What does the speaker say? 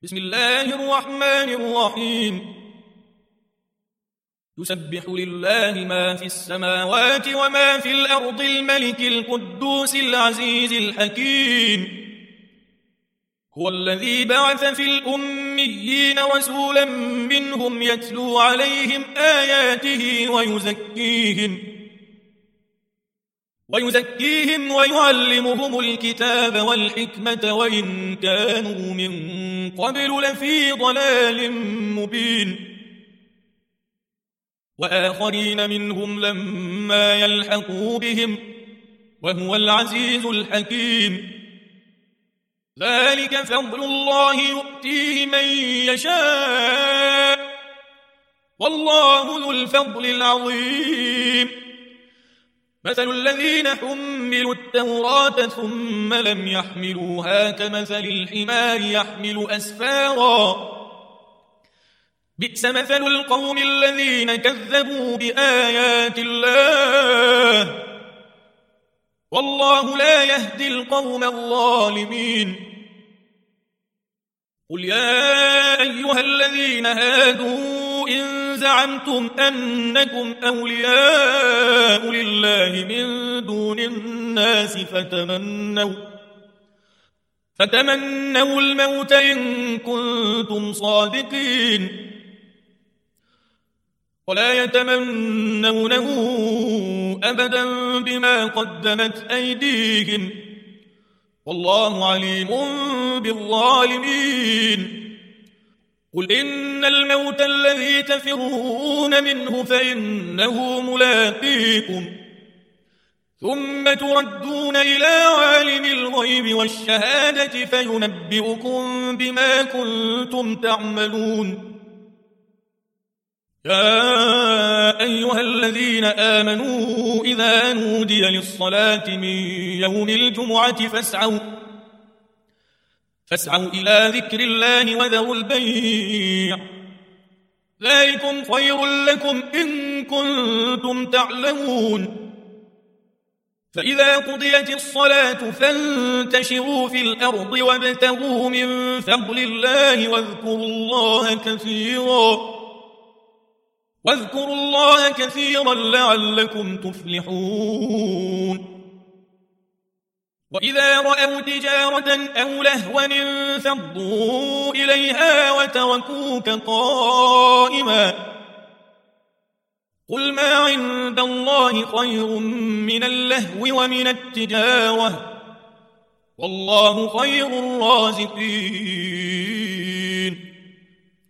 بسم الله الرحمن الرحيم. يسبح لله ما في السماوات وما في الأرض الملك القدوس العزيز الحكيم. هو الذي بعث في الأميين رسولا منهم يتلو عليهم آياته ويزكيهم ويعلمهم الكتاب والحكمة وإن كانوا من قبل لفي ضلال مبين، وآخرين منهم لما يلحقوا بهم وهو العزيز الحكيم. ذلك فضل الله يؤتيه من يشاء والله ذو الفضل العظيم. مثل الذين حملوا التوراة ثم لم يحملوها كمثل الحمار يحمل أسفارا، بئس مثل القوم الذين كذبوا بآيات الله والله لا يهدي القوم الظالمين. قل يا أيها الذين هادوا إن زعمتم أنكم أولياء لله من دون الناس فتمنوا الموت إن كنتم صادقين، ولا يتمنونه أبدا بما قدمت أيديهم والله عليم بالظالمين. قل إن الموت الذي تفرون منه فإنه ملاقيكم ثم تردون إلى عالم الغيب والشهادة فينبئكم بما كنتم تعملون. يا أيها الذين آمنوا إذا نودي للصلاة من يوم الجمعة فاسعوا إلى ذكر الله وذروا البيع، ذلكم خير لكم إن كنتم تعلمون. فإذا قضيت الصلاة فانتشروا في الأرض وابتغوا من فضل الله واذكروا الله كثيرا لعلكم تفلحون. وإذا رأوا تجارة أو لهوا انفضوا إليها وتركوك قائما، قل ما عند الله خير من اللهو ومن التجارة والله خير الرازقين.